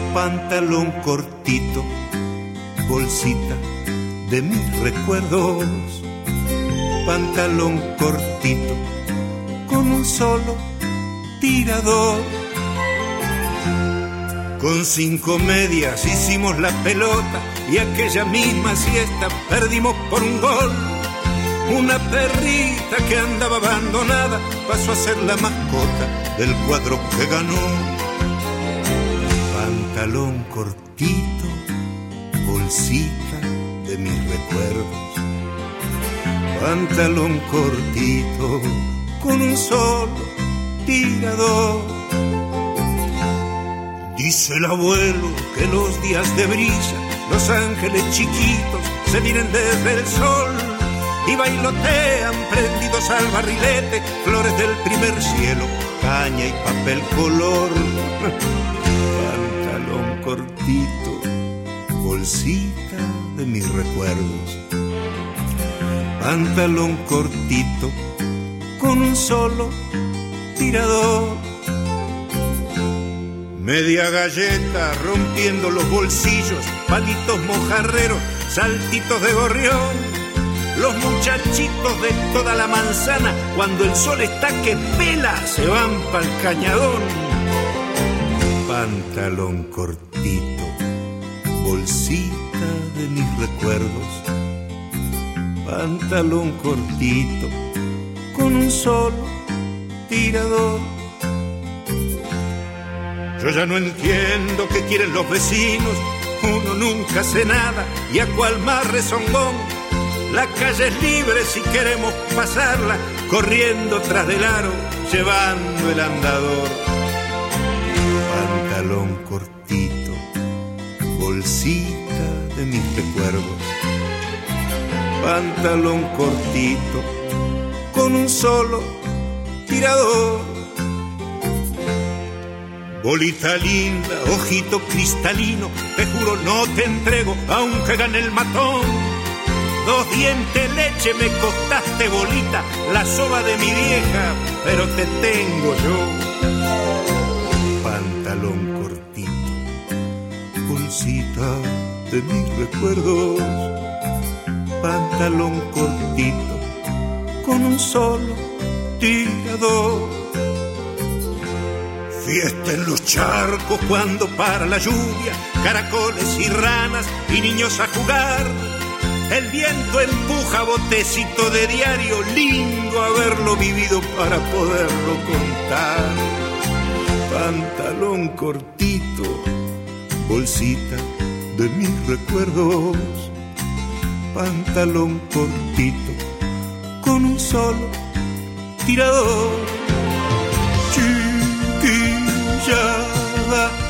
pantalón cortito, bolsita de mis recuerdos. Pantalón cortito con un solo tirador. Con 5 medias hicimos la pelota y aquella misma siesta perdimos por un gol. Una perrita que andaba abandonada pasó a ser la mascota del cuadro que ganó. Pantalón cortito, bolsita de mis recuerdos. Pantalón cortito con un solo tirador. Dice el abuelo que los días de brisa, los ángeles chiquitos se vienen desde el sol y bailotean prendidos al barrilete, flores del primer cielo, caña y papel color. Pantalón cortito, bolsita de mis recuerdos. Pantalón cortito con un solo tirador. Media galleta rompiendo los bolsillos, palitos mojarreros, saltitos de gorrión. Los muchachitos de toda la manzana, cuando el sol está que pela, se van pa'l cañadón. Pantalón cortito, bolsita de mis recuerdos. Pantalón cortito con un solo tirador. Yo ya no entiendo qué quieren los vecinos, uno nunca hace nada y a cual más rezongón. La calle es libre si queremos pasarla, corriendo tras del aro, llevando el andador. Pantalón cortito, bolsita de mis recuerdos. Pantalón cortito con un solo tirador. Bolita linda, ojito cristalino, te juro no te entrego aunque gane el matón. 2 dientes leche me costaste, bolita, la soba de mi vieja, pero te tengo yo. Pantalón cortito, bolsita de mis recuerdos. Pantalón cortito con un solo tirador. Fiesta en los charcos cuando para la lluvia, caracoles y ranas y niños a jugar. El viento empuja botecito de diario, lindo haberlo vivido para poderlo contar. Pantalón cortito, bolsita de mis recuerdos. Pantalón cortito con un solo tirador. Chiquillada